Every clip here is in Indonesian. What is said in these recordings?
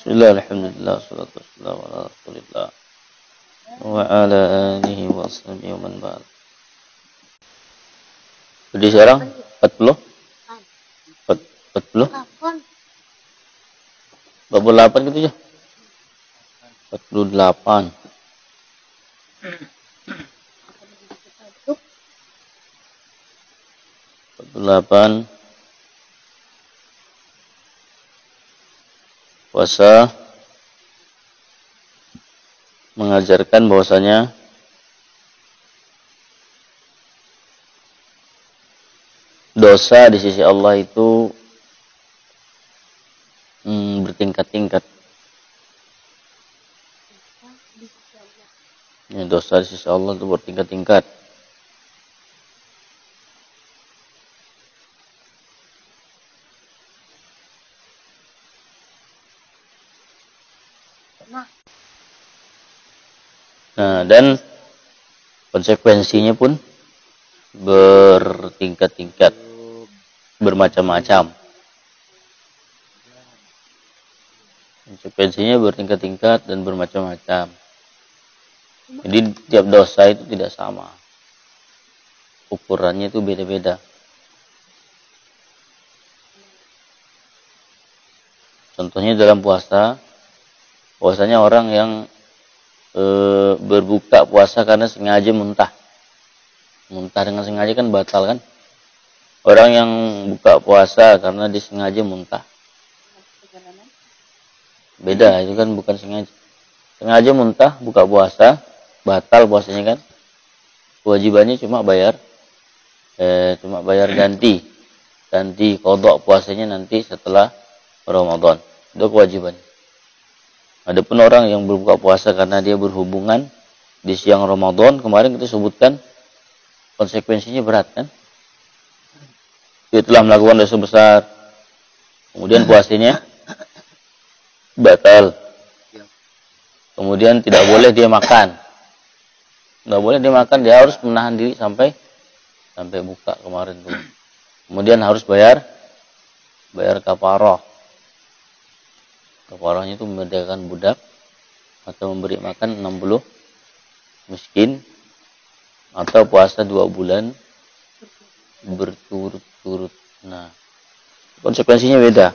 Bismillah, alhamdulillah, salatu wassalamu ala rasulillah wa ala alihi wa sahbihi wa man ba'd. Jadi sekarang 40? 40? 48 gitu ya? 48. Puasa mengajarkan bahwasanya dosa di sisi Allah itu bertingkat-tingkat. Ya, dosa di sisi Allah itu bertingkat-tingkat. Nah, dan konsekuensinya pun bertingkat-tingkat, bermacam-macam. Konsekuensinya bertingkat-tingkat dan bermacam-macam. Jadi tiap dosa itu tidak sama. Ukurannya itu beda-beda. Contohnya dalam puasa, puasanya orang yang berbuka puasa karena sengaja muntah. Muntah dengan sengaja kan batal kan? Orang yang buka puasa karena disengaja muntah. Beda, itu kan bukan sengaja. Sengaja muntah, buka puasa, batal puasanya kan? Kewajibannya cuma bayar ganti qadha puasanya nanti setelah Ramadan. Itu kewajibannya. Adapun orang yang berbuka puasa karena dia berhubungan di siang Ramadan, kemarin kita sebutkan konsekuensinya berat kan? Dia telah melakukan dosa besar. Kemudian puasanya batal. Kemudian tidak boleh dia makan. Tidak boleh dia makan, dia harus menahan diri sampai buka kemarin tuh. Kemudian harus bayar kafarah. Kafarahnya itu memerdekakan budak atau memberi makan 60 miskin atau puasa 2 bulan berturut-turut. Nah, konsekuensinya beda.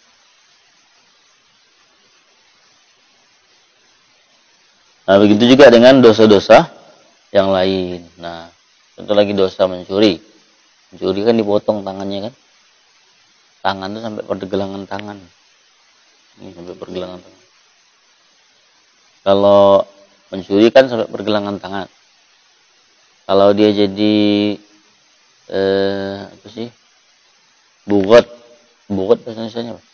Nah, begitu juga dengan dosa-dosa yang lain. Nah, contoh lagi dosa mencuri. Mencuri kan dipotong tangannya kan? Tangan itu sampai pergelangan tangan. Ini sampai pergelangan tangan. Kalau mencuri kan sampai pergelangan tangan. Kalau dia jadi apa sih? Bugot bahasa Indonesianya apa?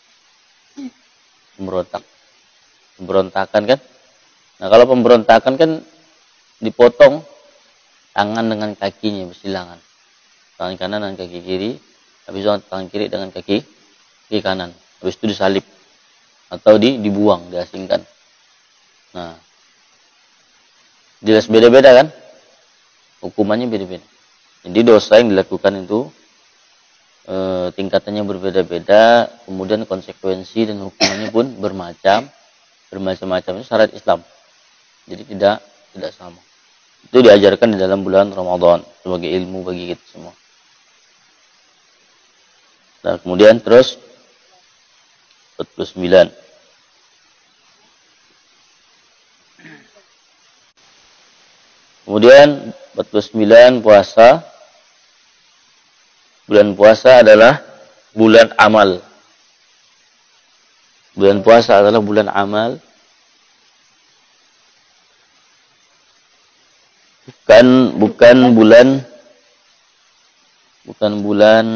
Pemberontakan kan? Nah, kalau pemberontakan kan dipotong tangan dengan kakinya bersilangan. Tangan kanan dan kaki kiri, habis itu tangan kiri dengan kaki kanan. Habis itu disalib atau dibuang, diasingkan. Nah, jelas beda-beda kan? Hukumannya beda-beda. Jadi dosa yang dilakukan itu tingkatannya berbeda-beda, kemudian konsekuensi dan hukumannya pun bermacam-macam. Itu syarat Islam. Jadi tidak sama. Itu diajarkan di dalam bulan Ramadan sebagai ilmu bagi kita semua. Nah, kemudian terus 49. Kemudian 49 puasa. Bulan puasa adalah bulan amal. Bulan puasa adalah bulan amal. Bukan bulan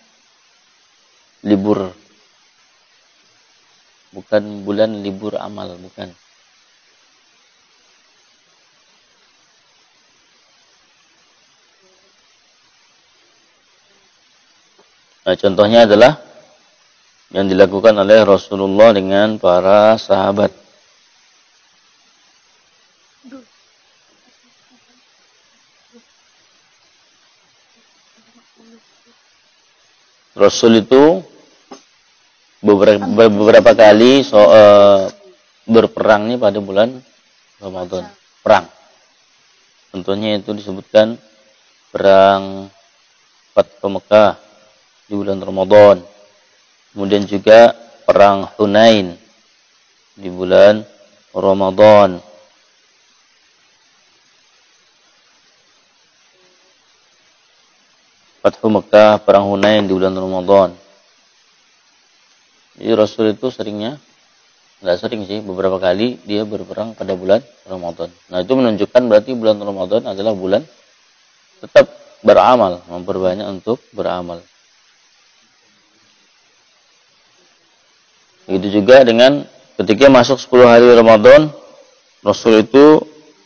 libur. Bukan bulan libur amal, bukan. Nah, contohnya adalah yang dilakukan oleh Rasulullah dengan para sahabat. Rasul itu beberapa kali berperangnya pada bulan Ramadan. Perang. Contohnya itu disebutkan perang Fathu Mekah di bulan Ramadan. Kemudian juga perang Hunain di bulan Ramadan. Fathu Mekah, perang Hunain di bulan Ramadan. Jadi Rasul itu seringnya, nggak sering sih, beberapa kali dia berperang pada bulan Ramadan. Nah itu menunjukkan berarti bulan Ramadan adalah bulan tetap beramal, memperbanyak untuk beramal. Begitu juga dengan ketika masuk 10 hari Ramadan, Rasul itu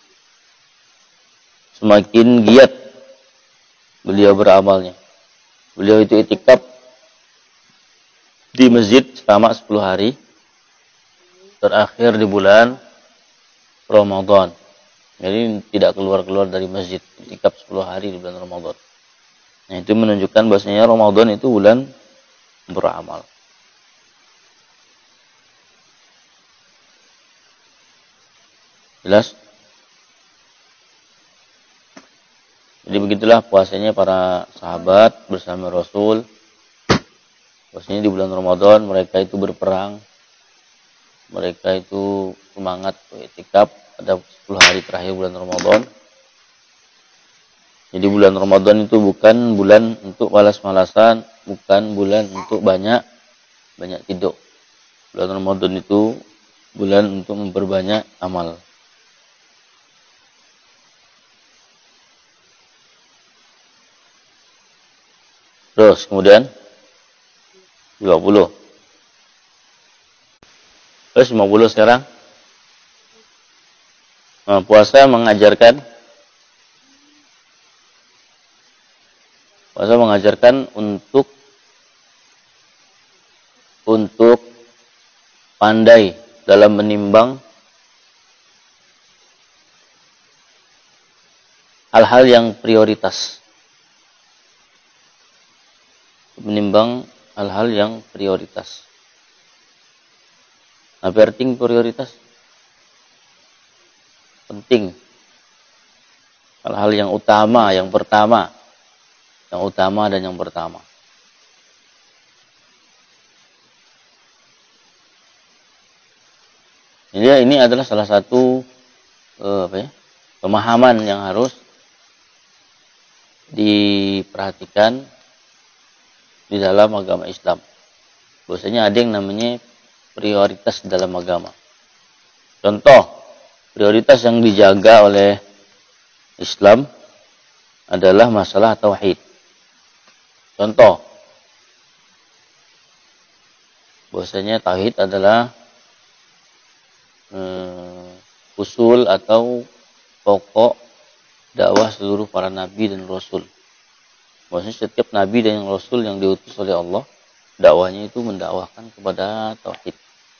semakin giat beliau beramalnya. Beliau itu itikaf di masjid selama 10 hari terakhir di bulan Ramadan. Jadi tidak keluar-keluar dari masjid, itikaf 10 hari di bulan Ramadan. Nah, itu menunjukkan bahwasanya Ramadan itu bulan beramal. Jelas? Jadi begitulah puasanya para sahabat bersama Rasul. Bahwasanya di bulan Ramadan mereka itu berperang. Mereka itu semangat iktikaf pada 10 hari terakhir bulan Ramadan. Jadi bulan Ramadan itu bukan bulan untuk malas-malasan, bukan bulan untuk banyak tidur. Bulan Ramadan itu bulan untuk memperbanyak amal. Terus kemudian 20. Terus 50 sekarang. Nah, puasa mengajarkan untuk pandai dalam menimbang hal-hal yang prioritas. Menimbang hal-hal yang prioritas. Apa arti prioritas? Penting. Hal-hal yang utama, yang pertama. Yang utama dan yang pertama. Jadi ini adalah salah satu pemahaman yang harus diperhatikan di dalam agama Islam. Bahwasanya ada yang namanya prioritas dalam agama. Contoh, prioritas yang dijaga oleh Islam adalah masalah tauhid. Contoh, bahwasanya tauhid adalah usul atau pokok dakwah seluruh para nabi dan rasul. Maksudnya setiap nabi dan rasul yang diutus oleh Allah, dakwahnya itu mendakwahkan kepada tauhid.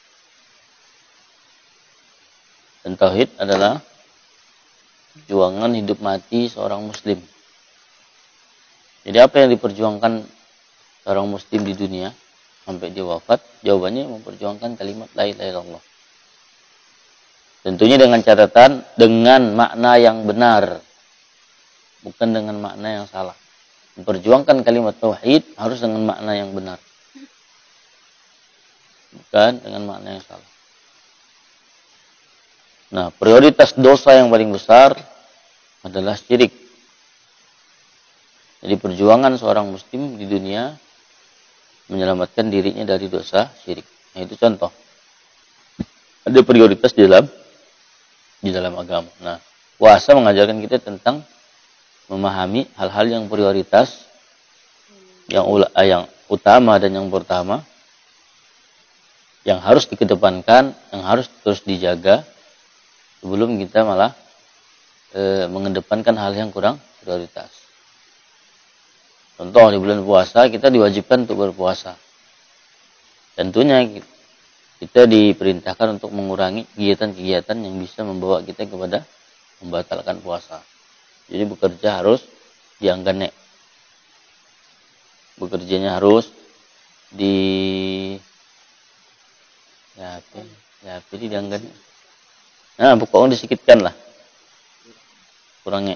Dan tauhid adalah perjuangan hidup mati seorang muslim. Jadi apa yang diperjuangkan seorang muslim di dunia sampai dia wafat? Jawabannya memperjuangkan kalimat la ilaha illallah. Tentunya dengan catatan dengan makna yang benar, bukan dengan makna yang salah. Memperjuangkan kalimat tauhid harus dengan makna yang benar, bukan dengan makna yang salah. Nah, prioritas dosa yang paling besar adalah syirik. Jadi perjuangan seorang muslim di dunia menyelamatkan dirinya dari dosa syirik. Nah, itu contoh. Ada prioritas di dalam agama. Nah, puasa mengajarkan kita tentang memahami hal-hal yang prioritas, yang utama dan yang pertama, yang harus dikedepankan, yang harus terus dijaga sebelum kita malah mengedepankan hal yang kurang prioritas. Contoh, di bulan puasa kita diwajibkan untuk berpuasa. Tentunya kita diperintahkan untuk mengurangi kegiatan-kegiatan yang bisa membawa kita kepada membatalkan puasa. Jadi bekerja harus diangganek. Bekerjanya harus Ya, jadi diangkat. Nah, pokoknya disikitkan lah. Kurangnya.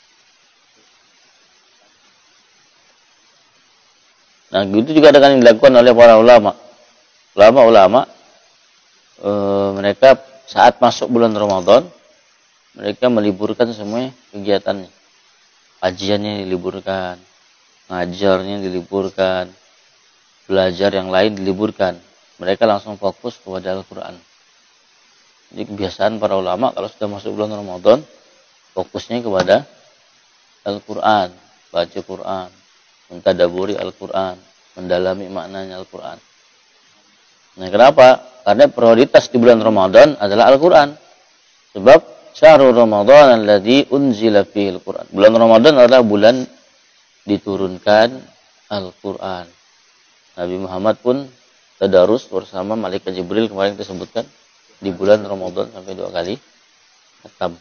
Nah, itu juga dengan yang dilakukan oleh para ulama. Ulama-ulama mereka saat masuk bulan Ramadan, mereka meliburkan semua kegiatannya. Kajiannya diliburkan, ngajarnya diliburkan, belajar yang lain diliburkan. Mereka langsung fokus kepada Al-Quran. Jadi kebiasaan para ulama kalau sudah masuk bulan Ramadan, fokusnya kepada Al-Quran, baca Quran, mentadaburi Al-Quran, mendalami maknanya Al-Quran. Nah, kenapa? Karena prioritas di bulan Ramadan adalah Al-Quran. Sebab syahrul Ramadan alladzi unzila fihi Al-Quran. Bulan Ramadan adalah bulan diturunkan Al-Quran. Nabi Muhammad pun tadarus bersama malaikat Jibril kemarin kita sebutkan di bulan Ramadan sampai 2 kali khatam.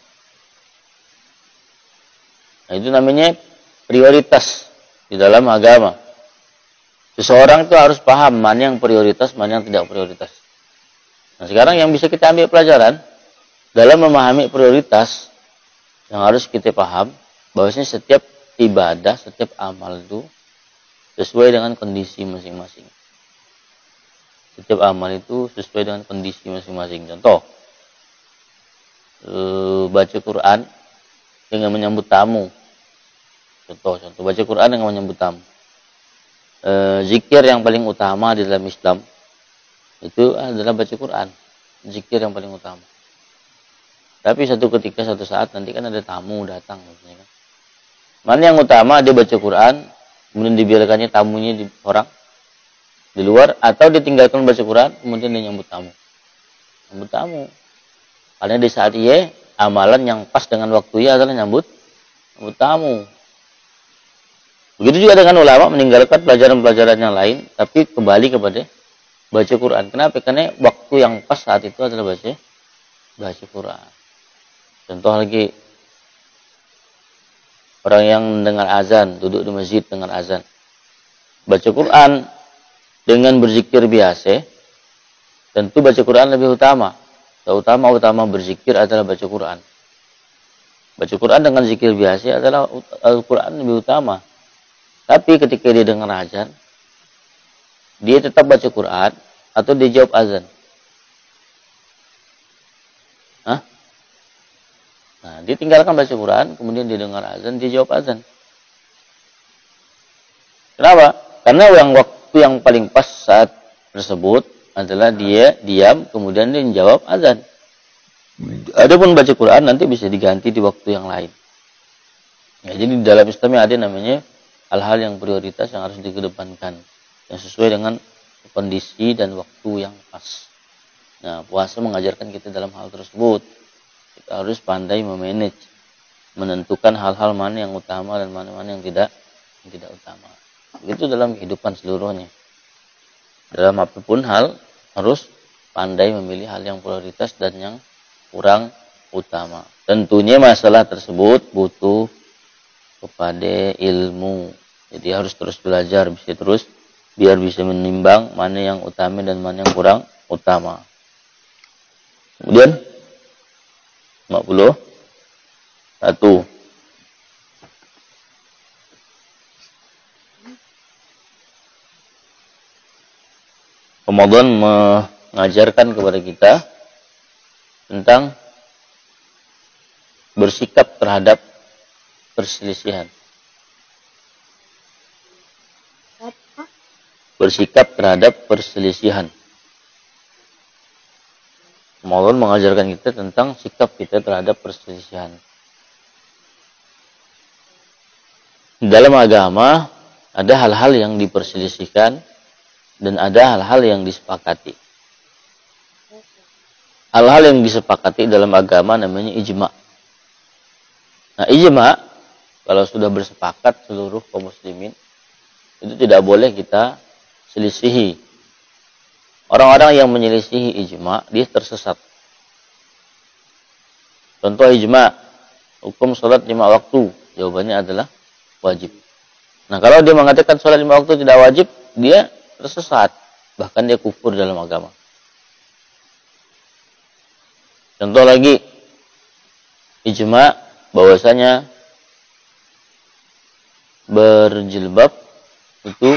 Nah, itu namanya prioritas di dalam agama. Seseorang itu harus paham mana yang prioritas, mana yang tidak prioritas. Nah, sekarang yang bisa kita ambil pelajaran dalam memahami prioritas yang harus kita paham, bahwasanya setiap ibadah, setiap amal itu sesuai dengan kondisi masing-masing. Setiap amal itu sesuai dengan kondisi masing-masing. Contoh, baca Quran dengan menyambut tamu. Contoh, baca Quran dengan menyambut tamu. Zikir yang paling utama di dalam Islam itu adalah baca Quran. Zikir yang paling utama. Tapi satu ketika, satu saat nanti kan ada tamu datang. Misalnya. Mana yang utama, dia baca Quran, kemudian dibiarkannya tamunya di orang di luar, atau ditinggalkan baca Quran, kemudian dia nyambut tamu. Nyambut tamu. Karena di saat ia, amalan yang pas dengan waktunya adalah nyambut tamu. Begitu juga dengan ulama meninggalkan pelajaran-pelajaran yang lain, tapi kembali kepada baca Quran. Kenapa? Karena waktu yang pas saat itu adalah baca Quran. Contoh lagi, orang yang mendengar azan, duduk di masjid dengan azan. Baca Quran dengan berzikir biasa, tentu baca Quran lebih utama. Utama berzikir adalah baca Quran. Baca Quran dengan zikir biasa adalah Al-Quran lebih utama. Tapi ketika dia dengar azan, dia tetap baca Quran atau dia jawab azan? Hah? Nah, dia tinggalkan baca Quran, kemudian dia dengar azan, dia jawab azan. Kenapa? Karena waktu yang paling pas saat tersebut adalah dia diam, kemudian dia menjawab azan. Adapun baca Quran nanti bisa diganti di waktu yang lain. Ya, jadi di dalam Islam ada namanya hal-hal yang prioritas yang harus dikedepankan, yang sesuai dengan kondisi dan waktu yang pas. Nah, puasa mengajarkan kita dalam hal tersebut. Kita harus pandai memanage, menentukan hal-hal mana yang utama dan mana-mana yang tidak utama. Itu dalam kehidupan seluruhnya. Dalam apapun hal, harus pandai memilih hal yang prioritas dan yang kurang utama. Tentunya masalah tersebut butuh kepada ilmu. Jadi harus terus belajar, biar bisa menimbang mana yang utama dan mana yang kurang utama. Kemudian 51. Ramadan mengajarkan kepada kita tentang bersikap terhadap perselisihan. Bersikap terhadap perselisihan. Ramadan mengajarkan kita tentang sikap kita terhadap perselisihan. Dalam agama ada hal-hal yang diperselisihkan dan ada hal-hal yang disepakati. Hal-hal yang disepakati dalam agama namanya ijma. Nah, ijma kalau sudah bersepakat seluruh kaum muslimin itu tidak boleh kita selisihi. Orang-orang yang menyelisihi ijma, dia tersesat. Contoh ijma, hukum salat 5 waktu, jawabannya adalah wajib. Nah, kalau dia mengatakan salat 5 waktu tidak wajib, dia tersesat. Bahkan dia kufur dalam agama. Contoh lagi, ijma bahwasanya berjilbab itu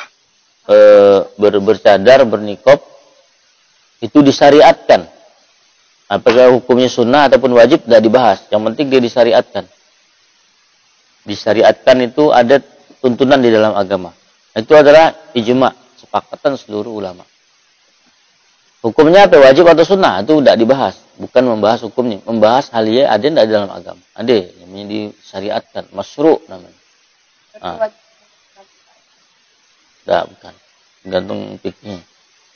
bercadar, bernikab itu disyariatkan. Apakah hukumnya sunnah ataupun wajib tidak dibahas. Yang penting dia disyariatkan. Disyariatkan itu ada tuntunan di dalam agama. Itu adalah ijma, sepakatan seluruh ulama. Hukumnya apa? Wajib atau sunnah? Itu tidak dibahas. Bukan membahas hukumnya. Membahas hal yang ada tidak di dalam agama. Ada. Namanya disyariatkan. Masyru' namanya. Tidak, bukan. Gantung fikihnya.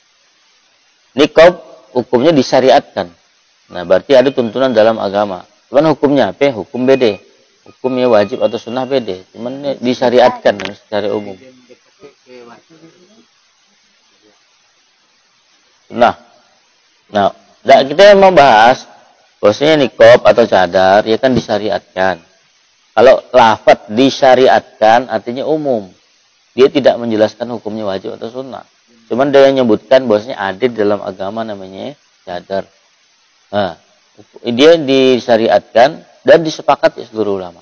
Niqab hukumnya disyariatkan. Nah, berarti ada tuntunan dalam agama. Cuman hukumnya apa? Hukum beda. Hukumnya wajib atau sunnah beda. Cuman disyariatkan secara umum. Nah, kita yang membahas bahwasanya niqab atau cadar ya kan disyariatkan. Kalau lafaz disyariatkan artinya umum. Dia tidak menjelaskan hukumnya wajib atau sunnah. Cuman dia menyebutkan bahwasanya ada di dalam agama namanya cadar. Nah, dia disyariatkan dan disepakati seluruh ulama.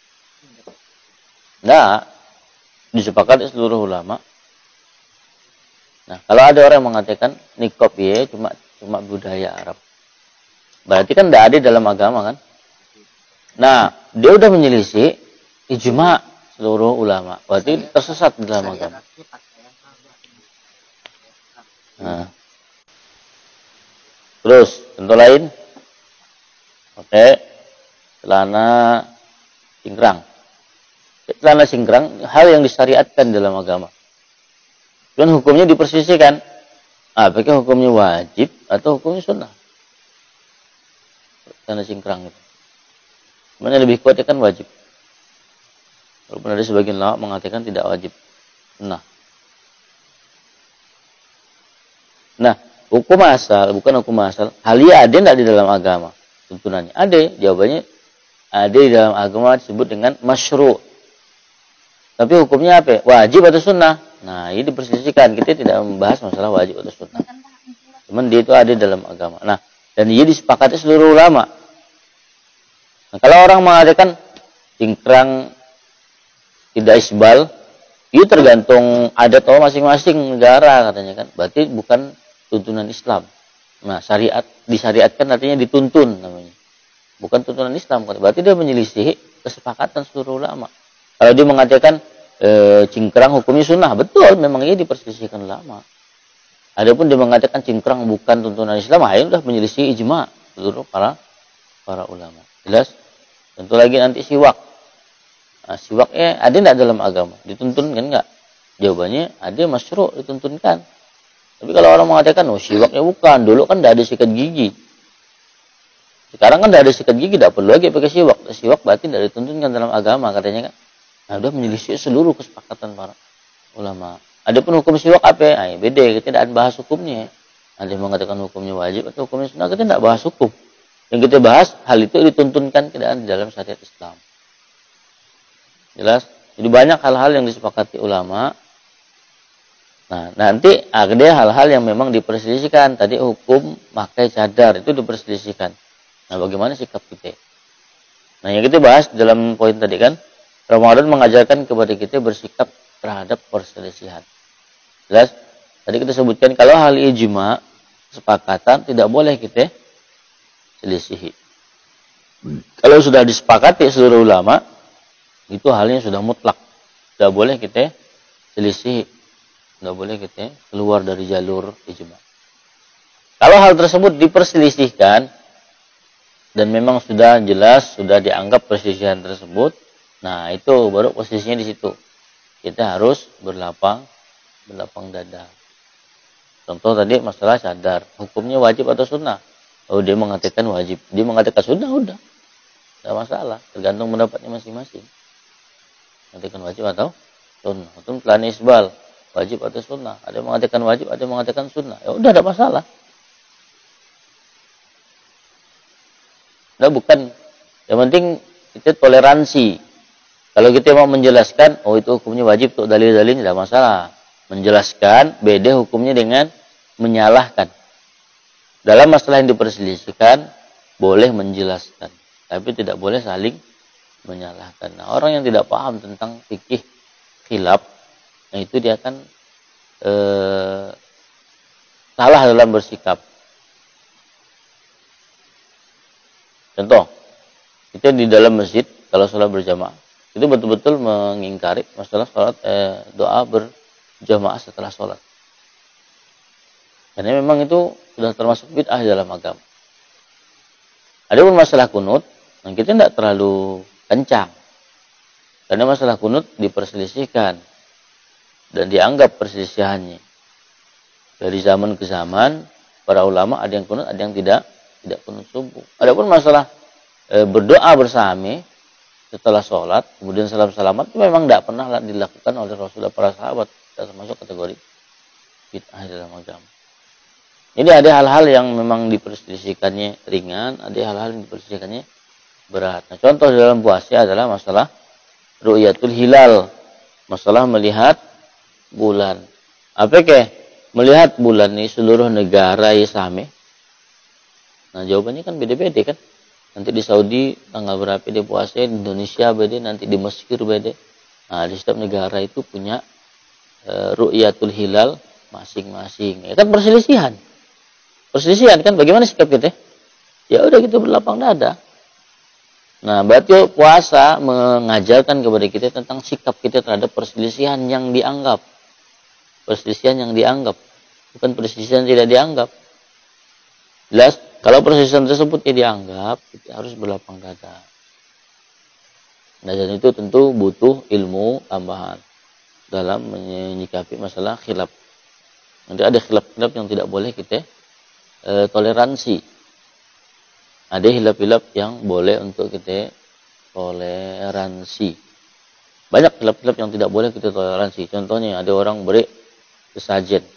Nah, disepakati seluruh ulama. Nah, kalau ada orang yang mengatakan niqab ya cuma budaya Arab. Berarti kan tidak ada dalam agama kan? Nah, dia udah menyelisih ijma seluruh ulama. Berarti tersesat di dalam agama. Nah. Terus, contoh lain. Oke. Celana cingkrang. Celana cingkrang hal yang disyariatkan dalam agama. Dan hukumnya dipersisihkan. Apakah hukumnya wajib atau hukumnya sunnah? Celana cingkrang itu. Mana lebih kuat kan wajib. Walaupun ada sebagian ulama mengatakan tidak wajib. Nah, hukum asal, bukan hukum asal. Hal ini ada tidak di dalam agama? Tuntunannya ada. Jawabannya ada di dalam agama disebut dengan masyru'. Tapi hukumnya apa? Wajib atau sunnah? Nah, ini dipersisihkan. Kita tidak membahas masalah wajib atau sunnah. Cuman dia itu ada dalam agama. Nah, dan dia disepakati seluruh ulama. Nah, kalau orang mengatakan cingkrang tidak isbal, itu tergantung adat masing-masing negara katanya kan. Berarti bukan tuntunan Islam. Nah, disyariatkan artinya dituntun namanya. Bukan tuntunan Islam. Berarti dia menyelisih kesepakatan seluruh ulama. Kalau dia mengatakan cingkrang hukumnya sunnah, betul, memang ia diperselisihkan ulama. Adapun dia mengatakan cingkrang bukan tuntunan Islam, akhirnya sudah menyelisih ijma seluruh para ulama. Jelas? Tentu lagi nanti siwak. Nah, siwaknya ada tidak dalam agama? Dituntunkan enggak? Jawabannya ada, masyru' dituntunkan. Tapi kalau orang mengatakan, siwaknya bukan. Dulu kan tidak ada sikat gigi. Sekarang kan tidak ada sikat gigi, tidak perlu lagi pakai siwak. Siwak berarti tidak dituntunkan dalam agama, katanya kan. Nah, sudah menyelisih seluruh kesepakatan para ulama. Adapun hukum siwak apa? Nah, beda, kita tidak bahas hukumnya. Ada yang mengatakan hukumnya wajib atau hukumnya sunnah, kita tidak bahas hukum. Yang kita bahas, hal itu dituntunkan tidak di dalam syariat Islam. Jelas? Jadi banyak hal-hal yang disepakati ulama. Nah, nanti ada hal-hal yang memang diperselisihkan. Tadi hukum pakai cadar itu diperselisihkan. Nah, bagaimana sikap kita? Nah, yang kita bahas dalam poin tadi kan, Ramadan mengajarkan kepada kita bersikap terhadap perselisihan. Jelas? Tadi kita sebutkan kalau hal ijma, kesepakatan tidak boleh kita selisihi. Kalau sudah disepakati seluruh ulama, itu halnya sudah mutlak. Tidak boleh kita selisihi. Tidak boleh kita keluar dari jalur ijma. Kalau hal tersebut diperselisihkan dan memang sudah jelas, sudah dianggap perselisihan tersebut, nah itu baru posisinya di situ. Kita harus berlapang dada. Contoh tadi masalah cadar, hukumnya wajib atau sunnah? Oh, dia mengatakan wajib, dia mengatakan sunnah, udah, tidak masalah. Tergantung pendapatnya masing-masing. Mengatakan wajib atau sunnah. Hukum celana isbal, wajib atau sunnah? Ada yang mengatakan wajib, ada yang mengatakan sunnah. Ya udah, tidak masalah. Nah, bukan. Yang penting kita toleransi. Kalau kita mau menjelaskan, oh itu hukumnya wajib, untuk dalil-dalilnya tidak masalah. Menjelaskan, beda hukumnya dengan menyalahkan. Dalam masalah yang diperselisihkan, boleh menjelaskan, tapi tidak boleh saling menyalahkan. Nah, orang yang tidak paham tentang fikih khilaf, nah itu dia akan salah dalam bersikap. Contoh, kita di dalam masjid kalau sholat berjamaah itu betul-betul mengingkari masalah sholat doa berjamaah setelah sholat. Karena memang itu sudah termasuk bid'ah dalam agama. Adapun masalah kunut, nah kita tidak terlalu kencang. Karena masalah kunut diperselisihkan dan dianggap perselisihannya. Dari zaman ke zaman, para ulama ada yang kunut, ada yang tidak kunut subuh. Adapun masalah berdoa bersama setelah sholat, kemudian salam-salamat, itu memang tidak pernah dilakukan oleh Rasulullah para sahabat. Tidak termasuk kategori bid'ah dalam agama. Jadi ada hal-hal yang memang diperselisihkannya ringan, ada hal-hal yang diperselisihkannya berat. Nah, contoh dalam puasa adalah masalah ru'yatul hilal, masalah melihat bulan. Apakah melihat bulan ini seluruh negara ya sama? Nah, jawabannya kan beda-beda kan. Nanti di Saudi tanggal berapa dia puasa, di Indonesia beda, nanti di Mesir beda. Nah, di setiap negara itu punya ru'yatul hilal masing-masing. Ya kan perselisihan. Perselisihan kan, bagaimana sikap kita? Ya udah kita berlapang dada. Nah, berarti puasa mengajarkan kepada kita tentang sikap kita terhadap perselisihan yang dianggap. Perselisihan yang dianggap. Bukan perselisihan yang tidak dianggap. Jelas, kalau perselisihan tersebut dianggap, kita harus berlapang dada. Nah, dan itu tentu butuh ilmu tambahan dalam menyikapi masalah khilaf. Nanti ada khilaf-khilaf yang tidak boleh kita toleransi. Ada khilaf-khilaf yang boleh untuk kita toleransi. Banyak khilaf-khilaf yang tidak boleh kita toleransi. Contohnya ada orang beri sesajen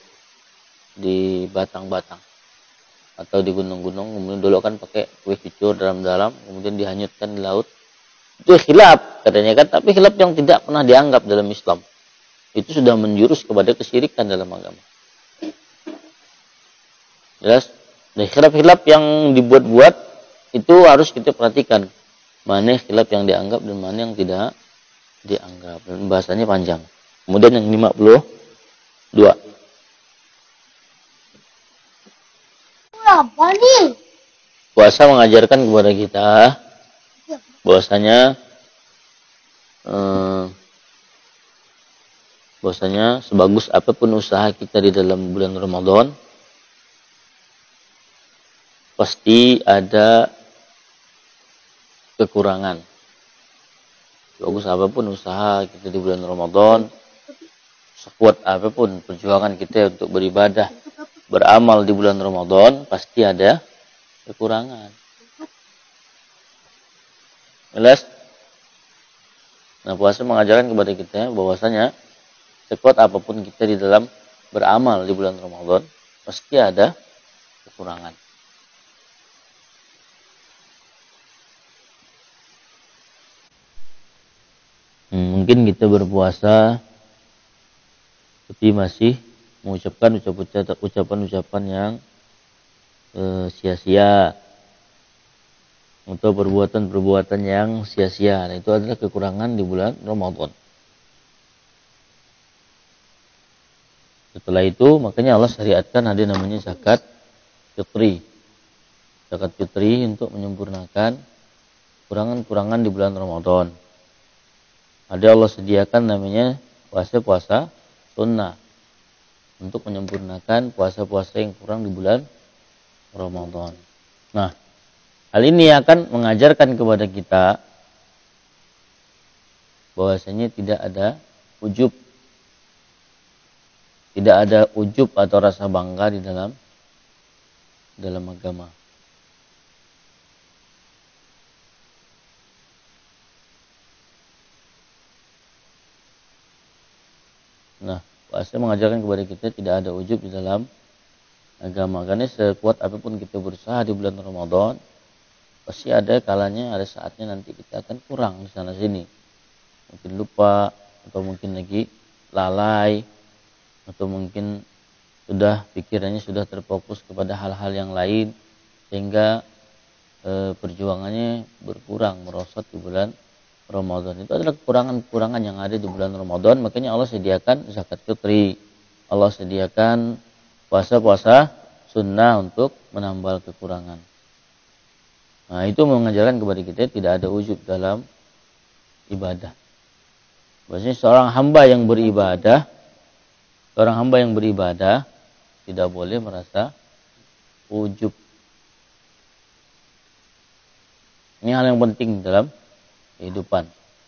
di batang-batang atau di gunung-gunung, kemudian dulu kan pakai kue cucur dalam-dalam, kemudian dihanyutkan di laut. Itu khilaf katanya kan, tapi khilaf yang tidak pernah dianggap dalam Islam. Itu sudah menjurus kepada kesyirikan dalam agama. Jelas? Nah, khilaf-khilaf yang dibuat-buat itu harus kita perhatikan. Mana khilaf yang dianggap dan mana yang tidak dianggap. Dan bahasanya panjang. Kemudian yang 52. Apa nih? Puasa mengajarkan kepada kita bahwasanya sebagus apapun usaha kita di dalam bulan Ramadan, pasti ada kekurangan. Bagus apapun usaha kita di bulan Ramadan, sekuat apapun perjuangan kita untuk beribadah, beramal di bulan Ramadan, pasti ada kekurangan. Jelas? Nah, puasa mengajarkan kepada kita bahwasanya sekuat apapun kita di dalam beramal di bulan Ramadan, pasti ada kekurangan. Mungkin kita berpuasa tapi masih mengucapkan ucapan-ucapan yang sia-sia, atau perbuatan-perbuatan yang sia-sia. Nah, itu adalah kekurangan di bulan Ramadan. Setelah itu makanya Allah syariatkan ada namanya zakat fitri. Zakat fitri untuk menyempurnakan kurangan-kurangan di bulan Ramadan. Ada Allah sediakan namanya puasa-puasa sunnah untuk menyempurnakan puasa-puasa yang kurang di bulan Ramadan. Nah, hal ini akan mengajarkan kepada kita bahwasanya tidak ada ujub. Tidak ada ujub atau rasa bangga di dalam agama. Nah, puasa mengajarkan kepada kita tidak ada ujub di dalam agama. Karena sekuat apapun kita berusaha di bulan Ramadan, pasti ada kalanya, ada saatnya nanti kita akan kurang di sana sini. Mungkin lupa, atau mungkin lagi lalai, atau mungkin pikirannya sudah terfokus kepada hal-hal yang lain, sehingga perjuangannya berkurang, merosot di bulan Ramadan. Itu adalah kekurangan-kekurangan yang ada di bulan Ramadan. Makanya Allah sediakan zakat fitri. Allah sediakan puasa-puasa sunnah untuk menambal kekurangan. Nah, itu mengajarkan kepada kita tidak ada ujub dalam ibadah. Maksudnya seorang hamba yang beribadah tidak boleh merasa ujub. Ini hal yang penting dalam kehidupan.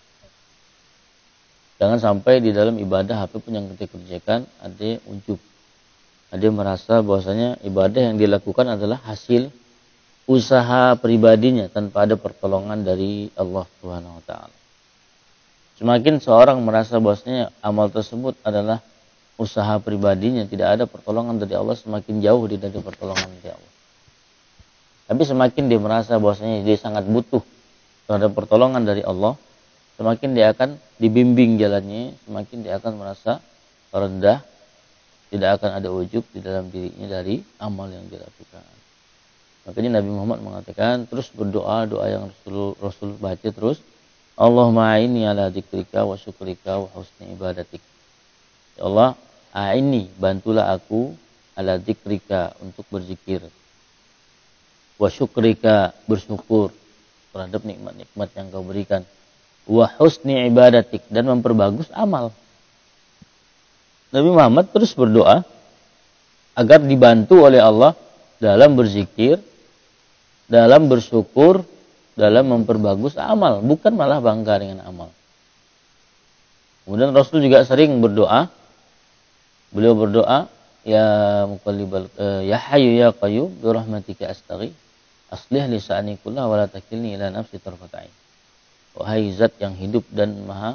Jangan sampai di dalam ibadah apapun yang kita kerjakan ada ujub. Ada merasa bahwasanya ibadah yang dilakukan adalah hasil usaha pribadinya tanpa ada pertolongan dari Allah Subhanahu wa taala. Semakin seorang merasa bahwasanya amal tersebut adalah usaha pribadinya, tidak ada pertolongan dari Allah, semakin jauh dia dari pertolongan dari Allah. Tapi semakin dia merasa bahwasanya dia sangat butuh terhadap pertolongan dari Allah, semakin dia akan dibimbing jalannya, semakin dia akan merasa rendah, tidak akan ada ujub di dalam dirinya dari amal yang dilakukan. Makanya Nabi Muhammad mengatakan terus berdoa, doa yang Rasul baca terus, Allahumma a'inni ala dzikrika wa syukrika wa husni ibadatik. Ya Allah, a'inni, bantulah aku ala dzikrika, untuk berzikir, wa syukrika, bersyukur terhadap nikmat-nikmat yang kau berikan, wa husni ibadatik, dan memperbagus amal. Nabi Muhammad terus berdoa agar dibantu oleh Allah dalam berzikir, dalam bersyukur, dalam memperbagus amal, bukan malah bangga dengan amal. Kemudian Rasul juga sering berdoa. Beliau berdoa, ya muqallibal ya hayyu ya qayyum bi rahmatika astaghits, aslih li sa'ni kullahu wa la takilni ila nafsi tarfata ain. Wahai zat yang hidup dan maha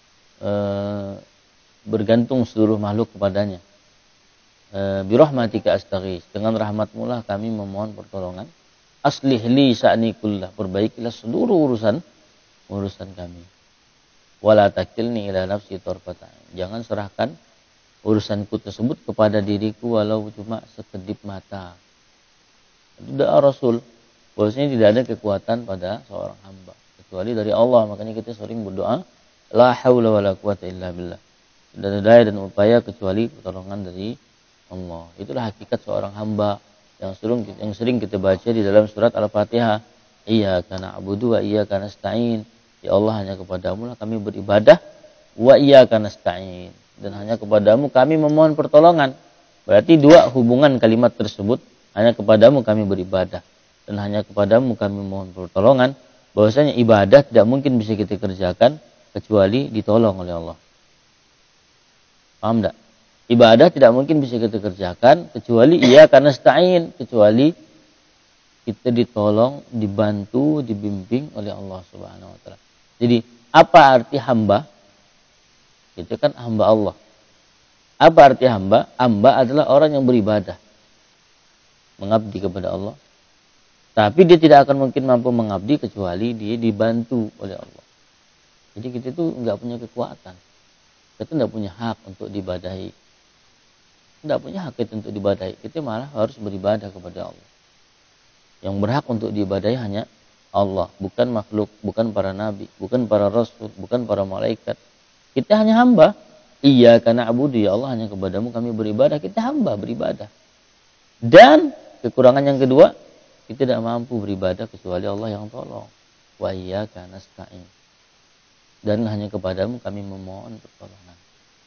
bergantung seluruh makhluk kepadanya. Bi rahmatika astaghits, dengan rahmatmu lah kami memohon pertolongan. Aslih li sa'ni kullah, perbaikilah seluruh urusan kami. Wala takilni ila nafsi tarfata ain, jangan serahkan urusanku tersebut kepada diriku walau cuma sekedip mata. Itu doa Rasul. Bahwasanya tidak ada kekuatan pada seorang hamba kecuali dari Allah. Makanya kita sering berdoa, la haula wala quwata illa billah. Tidak ada daya dan upaya kecuali pertolongan dari Allah. Itulah hakikat seorang hamba yang sering kita baca di dalam surat Al-Fatihah. Iyyaka na'budu wa iyyaka nasta'in. Ya Allah, hanya kepadamu lah kami beribadah, wa iyyaka nasta'in, dan hanya kepadamu kami memohon pertolongan. Berarti dua hubungan kalimat tersebut, hanya kepadamu kami beribadah dan hanya kepadamu kami memohon pertolongan. Bahwasanya ibadah tidak mungkin bisa kita kerjakan kecuali ditolong oleh Allah. Paham enggak? Ibadah tidak mungkin bisa kita kerjakan kecuali iyyaka nasta'in, kecuali kita ditolong, dibantu, dibimbing oleh Allah Subhanahu wa taala. Jadi, apa arti hamba? Itu kan hamba Allah. Apa arti hamba? Hamba adalah orang yang beribadah, mengabdi kepada Allah. Tapi dia tidak akan mungkin mampu mengabdi kecuali dia dibantu oleh Allah. Jadi kita itu nggak punya kekuatan. Kita nggak punya hak untuk diibadahi. Tidak punya hak itu untuk diibadahi. Kita malah harus beribadah kepada Allah. Yang berhak untuk diibadahi hanya Allah, bukan makhluk, bukan para nabi, bukan para rasul, bukan para malaikat. Kita hanya hamba. Iyyaka na'budu, ya Allah, hanya kepadamu kami beribadah. Kita hamba beribadah. Dan kekurangan yang kedua, kita tidak mampu beribadah kecuali Allah yang tolong. Wa iyyaka nasta'in, dan hanya kepadamu kami memohon pertolongan.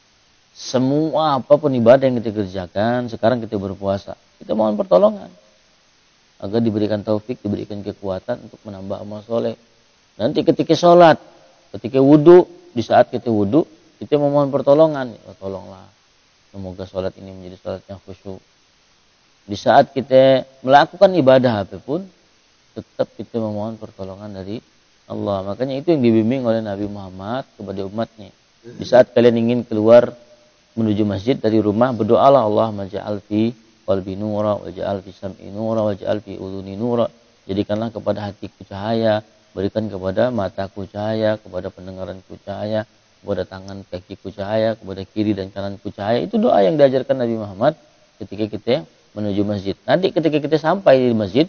Semua apapun ibadah yang kita kerjakan, sekarang kita berpuasa, kita mohon pertolongan agar diberikan taufik, diberikan kekuatan untuk menambah amal soleh. Nanti ketika sholat, ketika wudu, di saat kita wudu, kita memohon pertolongan. Ya, tolonglah, semoga sholat ini menjadi sholat yang khusyuk. Di saat kita melakukan ibadah apapun, tetap kita memohon pertolongan dari Allah. Makanya itu yang dibimbing oleh Nabi Muhammad kepada umatnya. Di saat kalian ingin keluar menuju masjid dari rumah, berdoalah, Allahumma ja'al fi qalbi nura, wa ja'al fi sam'i nura, wa ja'al fi udhuni nura. Jadikanlah kepada hatiku cahaya, berikan kepada mataku cahaya, kepada pendengaranku cahaya, kepada tangan kakiku cahaya, kepada kiri dan kananku cahaya. Itu doa yang diajarkan Nabi Muhammad ketika kita menuju masjid. Nanti ketika kita sampai di masjid,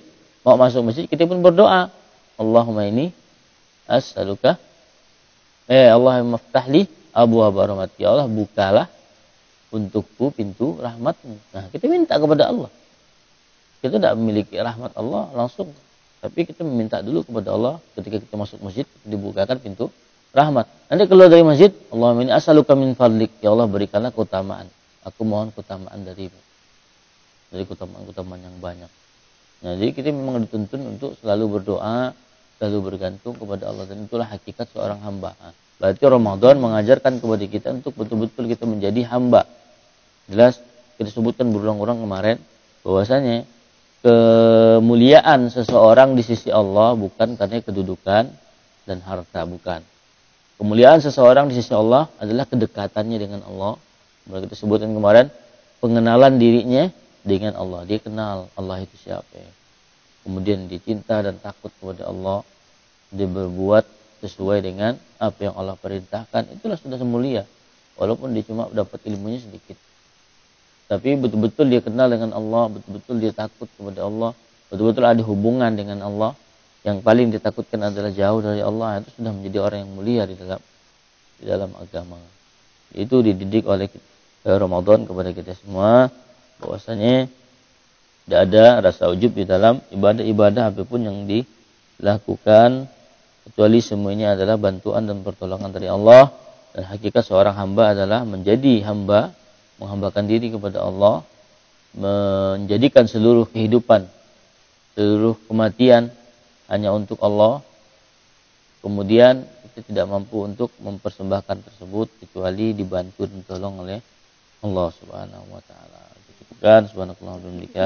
mau masuk masjid kita pun berdoa. Allahumma ini as'aluka Allahumma ftahli abwaaba rahmatik. Ya Allah, bukalah untukku pintu rahmatmu. Nah, kita minta kepada Allah. Kita tidak memiliki rahmat Allah langsung. Tapi kita meminta dulu kepada Allah ketika kita masuk masjid, dibukakan pintu rahmat. Nanti keluar dari masjid, Allahumma inni as'aluka min fadlik. Ya Allah, berikanlah keutamaan. Aku mohon keutamaan darimu. Dari keutamaan-keutamaan yang banyak. Nah, jadi kita memang dituntun untuk selalu berdoa, selalu bergantung kepada Allah. Dan itulah hakikat seorang hamba. Berarti Ramadan mengajarkan kepada kita untuk betul-betul kita menjadi hamba. Jelas kita sebutkan berulang-ulang kemarin bahwasanya kemuliaan seseorang di sisi Allah bukan karena kedudukan dan harta, bukan. Kemuliaan seseorang di sisi Allah adalah kedekatannya dengan Allah. Kita sebutkan kemarin pengenalan dirinya dengan Allah. Dia kenal Allah itu siapa. Kemudian dia cinta dan takut kepada Allah. Dia berbuat sesuai dengan apa yang Allah perintahkan. Itulah sudah mulia. Walaupun dia cuma dapat ilmunya sedikit. Tapi betul-betul dia kenal dengan Allah. Betul-betul dia takut kepada Allah. Betul-betul ada hubungan dengan Allah. Yang paling ditakutkan adalah jauh dari Allah. Itu sudah menjadi orang yang mulia di dalam agama. Itu dididik oleh Ramadan kepada kita semua. Bahwasanya tidak ada rasa ujub di dalam ibadah-ibadah apapun yang dilakukan, kecuali semuanya adalah bantuan dan pertolongan dari Allah. Dan hakikat seorang hamba adalah menjadi hamba, menghambakan diri kepada Allah, menjadikan seluruh kehidupan, seluruh kematian hanya untuk Allah. Kemudian kita tidak mampu untuk mempersembahkan tersebut kecuali dibantu dan ditolong oleh Allah Subhanahu wa taala. Cukupkan subhanallahi wa bihamdika.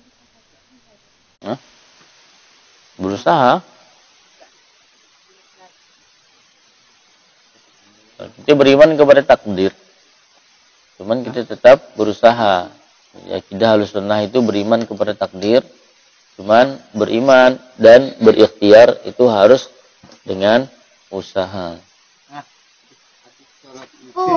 Berusaha. Kita beriman kepada takdir. Cuman kita tetap berusaha. Ya, kita harus sunnah itu beriman kepada takdir. Cuman beriman dan berikhtiar itu harus dengan usaha.